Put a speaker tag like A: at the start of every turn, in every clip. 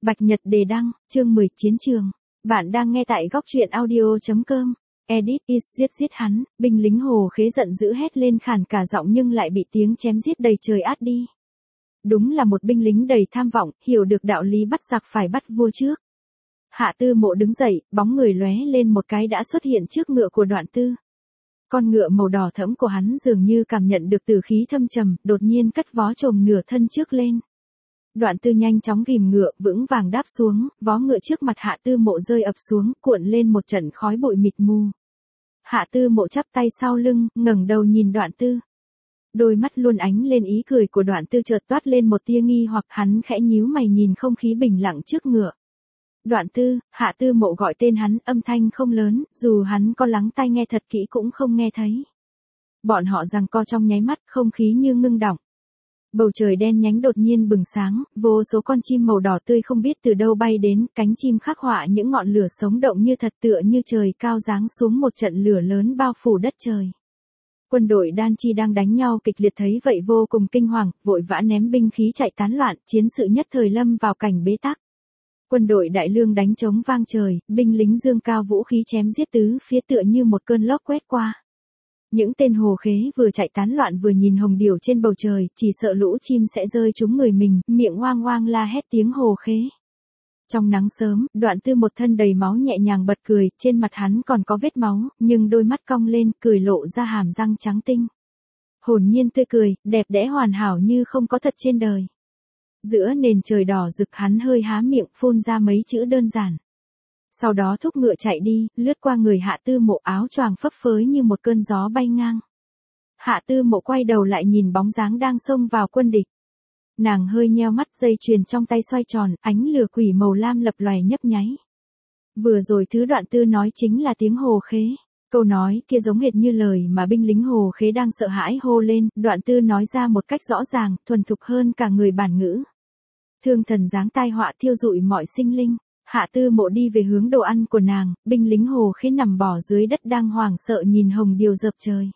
A: Bạch Nhật đề đăng, chương 10 chiến trường. Bạn đang nghe tại góc truyện audio.com. Edit is giết hắn, binh lính Hồ Khế giận dữ hét lên khàn cả giọng nhưng lại bị tiếng chém giết đầy trời át đi. Đúng là một binh lính đầy tham vọng, hiểu được đạo lý bắt giặc phải bắt vua trước. Hạ Tư Mộ đứng dậy, bóng người lóe lên một cái đã xuất hiện trước ngựa của Đoạn Tư. Con ngựa màu đỏ thẫm của hắn dường như cảm nhận được tử khí thâm trầm, đột nhiên cất vó trồm nửa thân trước lên. Đoạn Tư nhanh chóng ghìm ngựa, vững vàng đáp xuống, vó ngựa trước mặt Hạ Tư Mộ rơi ập xuống, cuộn lên một trận khói bụi mịt mù. Hạ Tư Mộ chắp tay sau lưng, ngẩng đầu nhìn Đoạn Tư. Đôi mắt luôn ánh lên ý cười của Đoạn Tư chợt toát lên một tia nghi hoặc, hắn khẽ nhíu mày nhìn không khí bình lặng trước ngựa. Đoạn Tư, Hạ Tư Mộ gọi tên hắn, âm thanh không lớn, dù hắn có lắng tai nghe thật kỹ cũng không nghe thấy. Bọn họ giằng co trong nháy mắt, không khí như ngưng đọng. Bầu trời đen nhánh đột nhiên bừng sáng, vô số con chim màu đỏ tươi không biết từ đâu bay đến, cánh chim khắc họa những ngọn lửa sống động như thật, tựa như trời cao giáng xuống một trận lửa lớn bao phủ đất trời. Quân đội Đan Chi đang đánh nhau kịch liệt thấy vậy vô cùng kinh hoàng, vội vã ném binh khí chạy tán loạn, chiến sự nhất thời lâm vào cảnh bế tắc. Quân đội Đại Lương đánh trống vang trời, binh lính dương cao vũ khí chém giết tứ phía tựa như một cơn lốc quét qua. Những tên Hồ Khế vừa chạy tán loạn vừa nhìn hồng điểu trên bầu trời, chỉ sợ lũ chim sẽ rơi trúng người mình, miệng oang oang la hét tiếng Hồ Khế. Trong nắng sớm, Đoạn Tư một thân đầy máu nhẹ nhàng bật cười, trên mặt hắn còn có vết máu, nhưng đôi mắt cong lên, cười lộ ra hàm răng trắng tinh. Hồn nhiên tươi cười, đẹp đẽ hoàn hảo như không có thật trên đời. Giữa nền trời đỏ rực hắn hơi há miệng phun ra mấy chữ đơn giản. Sau đó thúc ngựa chạy đi, lướt qua người Hạ Tư Mộ, áo choàng phấp phới như một cơn gió bay ngang. Hạ Tư Mộ quay đầu lại nhìn bóng dáng đang xông vào quân địch. Nàng hơi nheo mắt, dây chuyền trong tay xoay tròn, ánh lửa quỷ màu lam lập lòe nhấp nháy. Vừa rồi thứ Đoạn Tư nói chính là tiếng Hồ Khế. Câu nói kia giống hệt như lời mà binh lính Hồ Khế đang sợ hãi hô lên, Đoạn Tư nói ra một cách rõ ràng, thuần thục hơn cả người bản ngữ. Thương thần giáng tai họa thiêu dụi mọi sinh linh. Hạ Tư Mộ đi về hướng đồ ăn của nàng, binh lính Hồ Khế nằm bò dưới đất đang hoảng sợ nhìn hồng điều dập trời.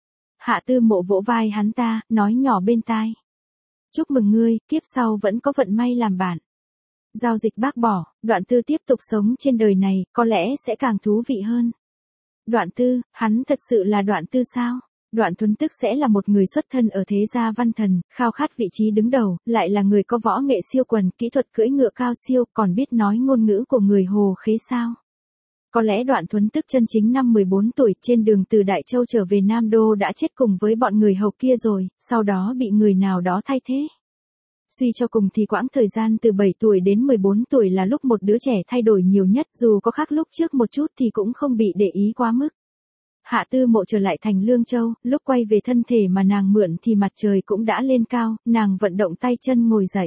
A: Hạ Tư Mộ vỗ vai hắn ta, nói nhỏ bên tai. Chúc mừng ngươi, kiếp sau vẫn có vận may làm bạn. Giao dịch bác bỏ, Đoạn Tư tiếp tục sống trên đời này, có lẽ sẽ càng thú vị hơn. Đoạn Tư, hắn thật sự là Đoạn Tư sao? Đoạn Thuấn tức sẽ là một người xuất thân ở thế gia văn thần, khao khát vị trí đứng đầu, lại là người có võ nghệ siêu quần, kỹ thuật cưỡi ngựa cao siêu, còn biết nói ngôn ngữ của người Hồ Khế sao? Có lẽ Đoạn Thuấn tức chân chính năm 14 tuổi trên đường từ Đại Châu trở về Nam Đô đã chết cùng với bọn người hầu kia rồi, sau đó bị người nào đó thay thế. Suy cho cùng thì quãng thời gian từ 7 tuổi đến 14 tuổi là lúc một đứa trẻ thay đổi nhiều nhất, dù có khác lúc trước một chút thì cũng không bị để ý quá mức. Hạ Tư Mộ trở lại thành Lương Châu, lúc quay về thân thể mà nàng mượn thì mặt trời cũng đã lên cao, nàng vận động tay chân ngồi dậy.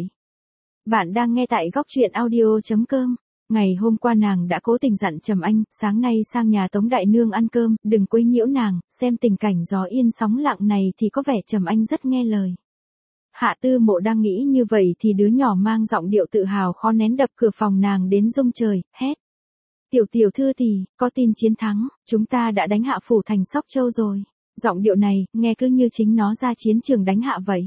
A: Bạn đang nghe tại góc truyện audio.com. Ngày hôm qua nàng đã cố tình dặn Trầm Anh, sáng nay sang nhà Tống Đại Nương ăn cơm, đừng quấy nhiễu nàng, xem tình cảnh gió yên sóng lặng này thì có vẻ Trầm Anh rất nghe lời. Hạ Tư Mộ đang nghĩ như vậy thì đứa nhỏ mang giọng điệu tự hào khó nén đập cửa phòng nàng đến rung trời, hét. Tiểu thư tỷ, có tin chiến thắng, chúng ta đã đánh hạ phủ thành Sóc Châu rồi. Giọng điệu này, nghe cứ như chính nó ra chiến trường đánh hạ vậy.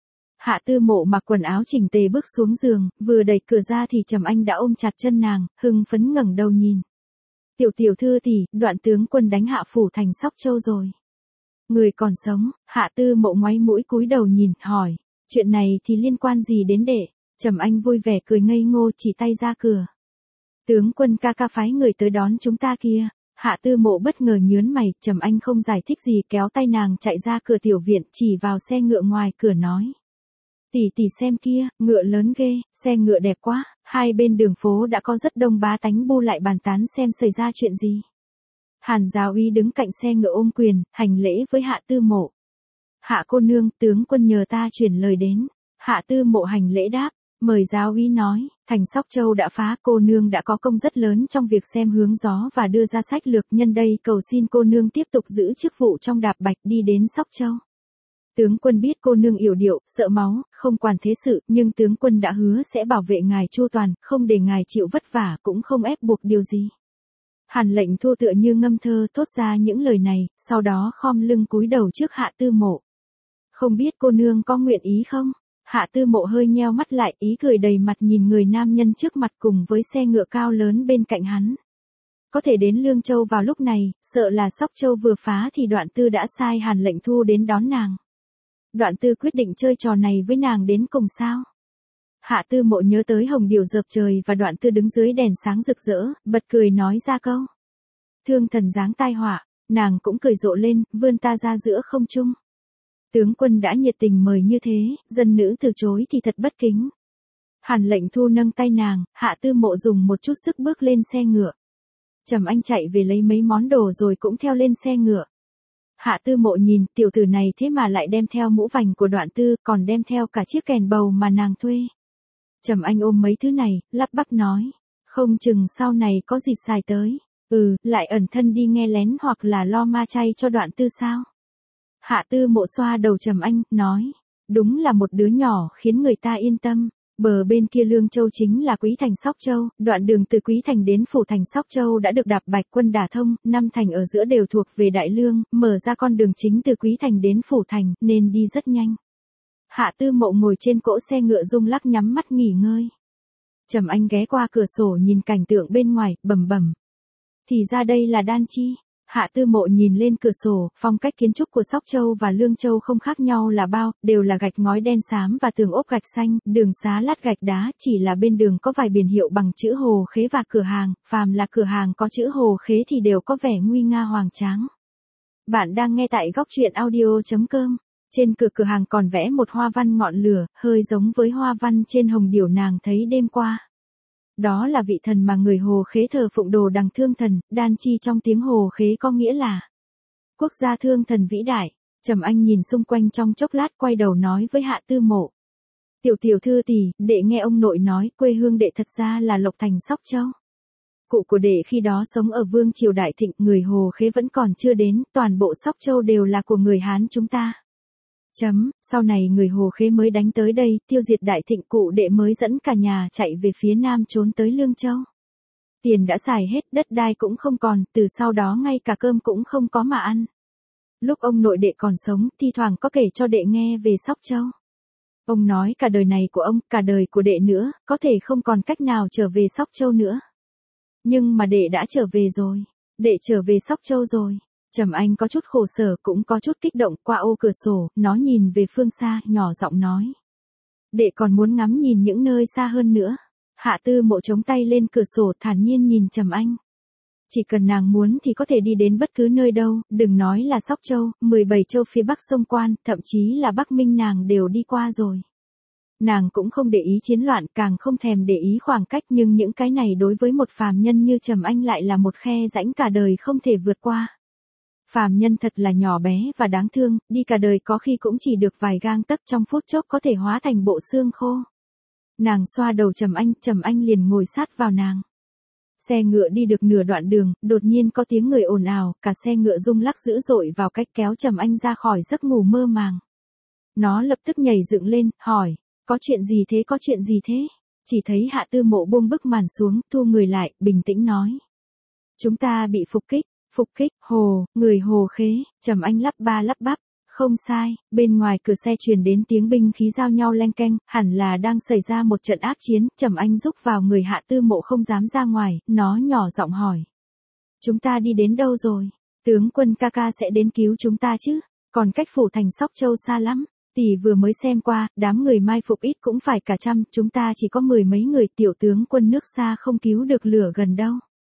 A: Hạ Tư Mộ mặc quần áo chỉnh tề bước xuống giường, vừa đẩy cửa ra thì Trầm Anh đã ôm chặt chân nàng, hưng phấn ngẩng đầu nhìn. Tiểu thư tỷ, Đoạn tướng quân đánh hạ phủ thành Sóc Châu rồi. Người còn sống, Hạ Tư Mộ ngoáy mũi cúi đầu nhìn, hỏi, chuyện này thì liên quan gì đến đệ? Trầm Anh vui vẻ cười ngây ngô chỉ tay ra cửa. Tướng quân ca ca phái người tới đón chúng ta kia. Hạ Tư Mộ bất ngờ nhớn mày, Trầm Anh không giải thích gì kéo tay nàng chạy ra cửa tiểu viện, chỉ vào xe ngựa ngoài cửa nói. Tỷ xem kia, ngựa lớn ghê, xe ngựa đẹp quá, hai bên đường phố đã có rất đông bá tánh bu lại bàn tán xem xảy ra chuyện gì. Hàn Giáo Úy đứng cạnh xe ngựa ôm quyền, hành lễ với Hạ Tư Mộ. Hạ cô nương, tướng quân nhờ ta chuyển lời đến. Hạ Tư Mộ hành lễ đáp. Mời Giáo Úy nói, thành Sóc Châu đã phá, cô nương đã có công rất lớn trong việc xem hướng gió và đưa ra sách lược, nhân đây cầu xin cô nương tiếp tục giữ chức vụ trong Đạp Bạch đi đến Sóc Châu. Tướng quân biết cô nương yểu điệu, sợ máu, không quản thế sự, nhưng tướng quân đã hứa sẽ bảo vệ ngài chu toàn, không để ngài chịu vất vả, cũng không ép buộc điều gì. Hàn Lệnh Thua tựa như ngâm thơ thốt ra những lời này, sau đó khom lưng cúi đầu trước Hạ Tư Mộ. Không biết cô nương có nguyện ý không? Hạ Tư Mộ hơi nheo mắt lại, ý cười đầy mặt nhìn người nam nhân trước mặt cùng với xe ngựa cao lớn bên cạnh hắn. Có thể đến Lương Châu vào lúc này, sợ là Sóc Châu vừa phá thì Đoạn Tư đã sai Hàn Lệnh Thu đến đón nàng. Đoạn Tư quyết định chơi trò này với nàng đến cùng sao? Hạ Tư Mộ nhớ tới hồng điều dợp trời và Đoạn Tư đứng dưới đèn sáng rực rỡ, bật cười nói ra câu. Thương thần giáng tai họa, nàng cũng cười rộ lên, vươn ta ra giữa không trung. Tướng quân đã nhiệt tình mời như thế, dân nữ từ chối thì thật bất kính. Hàn Lệnh Thu nâng tay nàng, Hạ Tư Mộ dùng một chút sức bước lên xe ngựa. Trầm Anh chạy về lấy mấy món đồ rồi cũng theo lên xe ngựa. Hạ Tư Mộ nhìn, tiểu tử này thế mà lại đem theo mũ vành của Đoạn Tư, còn đem theo cả chiếc kèn bầu mà nàng thuê. Trầm Anh ôm mấy thứ này, lắp bắp nói, không chừng sau này có dịp xài tới. Lại ẩn thân đi nghe lén hoặc là lo ma chay cho Đoạn Tư sao? Hạ Tư Mộ xoa đầu Trầm Anh, nói, đúng là một đứa nhỏ khiến người ta yên tâm. Bờ bên kia Lương Châu chính là Quý Thành Sóc Châu, đoạn đường từ Quý Thành đến Phủ Thành Sóc Châu đã được Đạp Bạch Quân đả thông, 5 thành ở giữa đều thuộc về Đại Lương, mở ra con đường chính từ Quý Thành đến Phủ Thành, nên đi rất nhanh. Hạ Tư Mộ ngồi trên cỗ xe ngựa rung lắc nhắm mắt nghỉ ngơi. Trầm Anh ghé qua cửa sổ nhìn cảnh tượng bên ngoài, bẩm bẩm. Thì ra đây là Đan Chi. Hạ Tư Mộ nhìn lên cửa sổ, phong cách kiến trúc của Sóc Châu và Lương Châu không khác nhau là bao, đều là gạch ngói đen xám và tường ốp gạch xanh, đường xá lát gạch đá, chỉ là bên đường có vài biển hiệu bằng chữ Hồ Khế và cửa hàng, phàm là cửa hàng có chữ Hồ Khế thì đều có vẻ nguy nga hoành tráng. Bạn đang nghe tại góc truyện audio.com. Trên cửa hàng còn vẽ một hoa văn ngọn lửa, hơi giống với hoa văn trên hồng điểu nàng thấy đêm qua. Đó là vị thần mà người Hồ Khế thờ phụng đồ đằng thương thần, Đan Chi trong tiếng Hồ Khế có nghĩa là quốc gia thương thần vĩ đại. Trầm Anh nhìn xung quanh trong chốc lát quay đầu nói với Hạ Tư Mộ. Tiểu thư tỷ, đệ nghe ông nội nói quê hương đệ thật ra là Lộc Thành Sóc Châu. Cụ của đệ khi đó sống ở Vương Triều Đại Thịnh, người Hồ Khế vẫn còn chưa đến, toàn bộ Sóc Châu đều là của người Hán chúng ta. Sau này người Hồ Khế mới đánh tới đây, tiêu diệt Đại Thịnh, cụ đệ mới dẫn cả nhà chạy về phía nam trốn tới Lương Châu. Tiền đã xài hết, đất đai cũng không còn, từ sau đó ngay cả cơm cũng không có mà ăn. Lúc ông nội đệ còn sống, thi thoảng có kể cho đệ nghe về Sóc Châu. Ông nói cả đời này của ông, cả đời của đệ nữa, có thể không còn cách nào trở về Sóc Châu nữa. Nhưng mà đệ đã trở về rồi. Đệ trở về Sóc Châu rồi. Trầm Anh có chút khổ sở cũng có chút kích động, qua ô cửa sổ, nó nhìn về phương xa, nhỏ giọng nói. Đệ còn muốn ngắm nhìn những nơi xa hơn nữa. Hạ Tư Mộ chống tay lên cửa sổ thản nhiên nhìn Trầm Anh. Chỉ cần nàng muốn thì có thể đi đến bất cứ nơi đâu, đừng nói là Sóc Châu, 17 châu phía bắc sông Quan, thậm chí là Bắc Minh nàng đều đi qua rồi. Nàng cũng không để ý chiến loạn, càng không thèm để ý khoảng cách, nhưng những cái này đối với một phàm nhân như Trầm Anh lại là một khe rãnh cả đời không thể vượt qua. Phàm nhân thật là nhỏ bé và đáng thương, đi cả đời có khi cũng chỉ được vài gang tấc, trong phút chốc có thể hóa thành bộ xương khô. Nàng xoa đầu Trầm Anh liền ngồi sát vào nàng. Xe ngựa đi được nửa đoạn đường, đột nhiên có tiếng người ồn ào, cả xe ngựa rung lắc dữ dội vào cách kéo Trầm Anh ra khỏi giấc ngủ mơ màng. Nó lập tức nhảy dựng lên, hỏi, có chuyện gì thế, có chuyện gì thế? Chỉ thấy Hạ Tư Mộ buông bức màn xuống, thu người lại, bình tĩnh nói. Chúng ta bị phục kích, người Hồ Khế. Trầm Anh lắp ba lắp bắp. Không sai, bên ngoài cửa xe truyền đến tiếng binh khí giao nhau leng keng, hẳn là đang xảy ra một trận ác chiến. Trầm Anh rúc vào người Hạ Tư Mộ không dám ra ngoài, nó nhỏ giọng hỏi. Chúng ta đi đến đâu rồi? Tướng quân ca ca sẽ đến cứu chúng ta chứ? Còn cách Phủ Thành Sóc Châu xa lắm. Tỷ vừa mới xem qua, đám người mai phục ít cũng phải cả trăm, chúng ta chỉ có 10 mấy người, tiểu tướng quân nước xa không cứu được lửa gần đâu.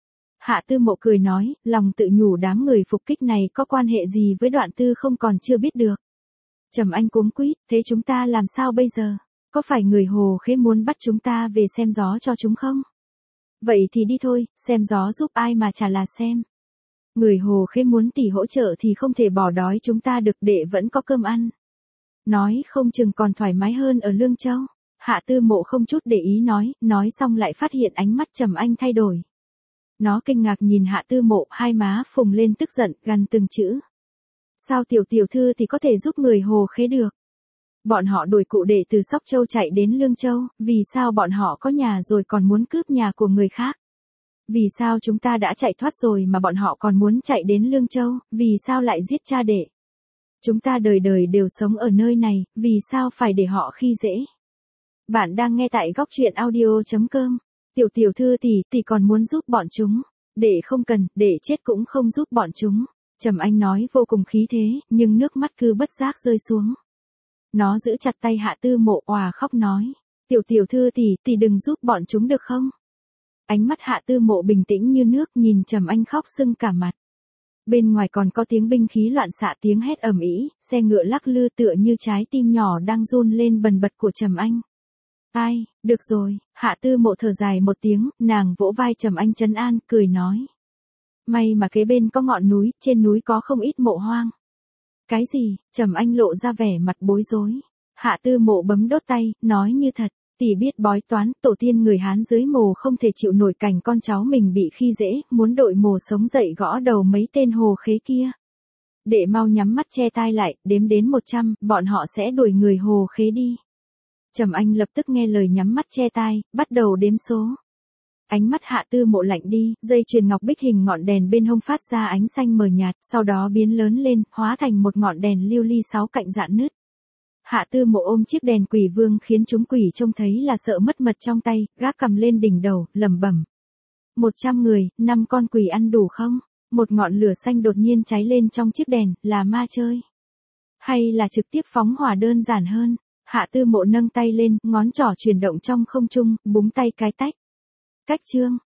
A: Hạ Tư Mộ cười nói, lòng tự nhủ đám người phục kích này có quan hệ gì với Đoạn Tư không còn chưa biết được. Trầm Anh cuống quýt, thế chúng ta làm sao bây giờ? Có phải người Hồ Khế muốn bắt chúng ta về xem gió cho chúng không? Vậy thì đi thôi, xem gió giúp ai mà chả là xem. Người Hồ Khế muốn tỷ hỗ trợ thì không thể bỏ đói chúng ta được, đệ vẫn có cơm ăn. Nói không chừng còn thoải mái hơn ở Lương Châu. Hạ Tư Mộ không chút để ý nói xong lại phát hiện ánh mắt Trầm Anh thay đổi. Nó kinh ngạc nhìn Hạ Tư Mộ, hai má phồng lên tức giận, gằn từng chữ. Sao tiểu thư thì có thể giúp người Hồ Khế được? Bọn họ đuổi cụ đệ từ Sóc Châu chạy đến Lương Châu, vì sao bọn họ có nhà rồi còn muốn cướp nhà của người khác? Vì sao chúng ta đã chạy thoát rồi mà bọn họ còn muốn chạy đến Lương Châu, vì sao lại giết cha đệ? Chúng ta đời đời đều sống ở nơi này, vì sao phải để họ khi dễ? Bạn đang nghe tại góc truyện audio.com. Tiểu tiểu thư tỷ còn muốn giúp bọn chúng. Để không cần, để chết cũng không giúp bọn chúng. Trầm Anh nói vô cùng khí thế, nhưng nước mắt cứ bất giác rơi xuống. Nó giữ chặt tay Hạ Tư Mộ òa khóc nói. Tiểu tiểu thư tỷ đừng giúp bọn chúng được không? Ánh mắt Hạ Tư Mộ bình tĩnh như nước nhìn Trầm Anh khóc sưng cả mặt. Bên ngoài còn có tiếng binh khí loạn xạ, tiếng hét ầm ĩ, xe ngựa lắc lư tựa như trái tim nhỏ đang run lên bần bật của Trầm Anh. Ai, được rồi, Hạ Tư Mộ thở dài một tiếng, nàng vỗ vai Trầm Anh trấn an, cười nói. May mà kế bên có ngọn núi, trên núi có không ít mộ hoang. Cái gì? Trầm Anh lộ ra vẻ mặt bối rối. Hạ Tư Mộ bấm đốt tay, nói như thật. Tỷ biết bói toán, tổ tiên người Hán dưới mồ không thể chịu nổi cảnh con cháu mình bị khi dễ, muốn đội mồ sống dậy gõ đầu mấy tên hồ khế kia. Đệ mau nhắm mắt che tai lại, đếm đến 100, bọn họ sẽ đuổi người hồ khế đi. Trầm Anh lập tức nghe lời nhắm mắt che tai, bắt đầu đếm số. Ánh mắt Hạ Tư Mộ lạnh đi, dây chuyền ngọc bích hình ngọn đèn bên hông phát ra ánh xanh mờ nhạt, sau đó biến lớn lên, hóa thành một ngọn đèn lưu ly 6 cạnh rạn nứt. Hạ Tư Mộ ôm chiếc đèn quỷ vương khiến chúng quỷ trông thấy là sợ mất mật trong tay, gác cầm lên đỉnh đầu, lẩm bẩm. 100 người, 5 con quỷ ăn đủ không? Một ngọn lửa xanh đột nhiên cháy lên trong chiếc đèn, là ma chơi. Hay là trực tiếp phóng hỏa đơn giản hơn? Hạ Tư Mộ nâng tay lên, ngón trỏ chuyển động trong không trung, búng tay cái tách. Cách chương,